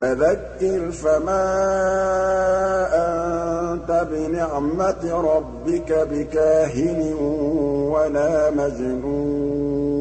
فَذَكِّرْ فَمَا أَنتَ بِنِعْمَةِ رَبِّكَ بِكَاهِنٍ وَلَا مَجْنُونٍ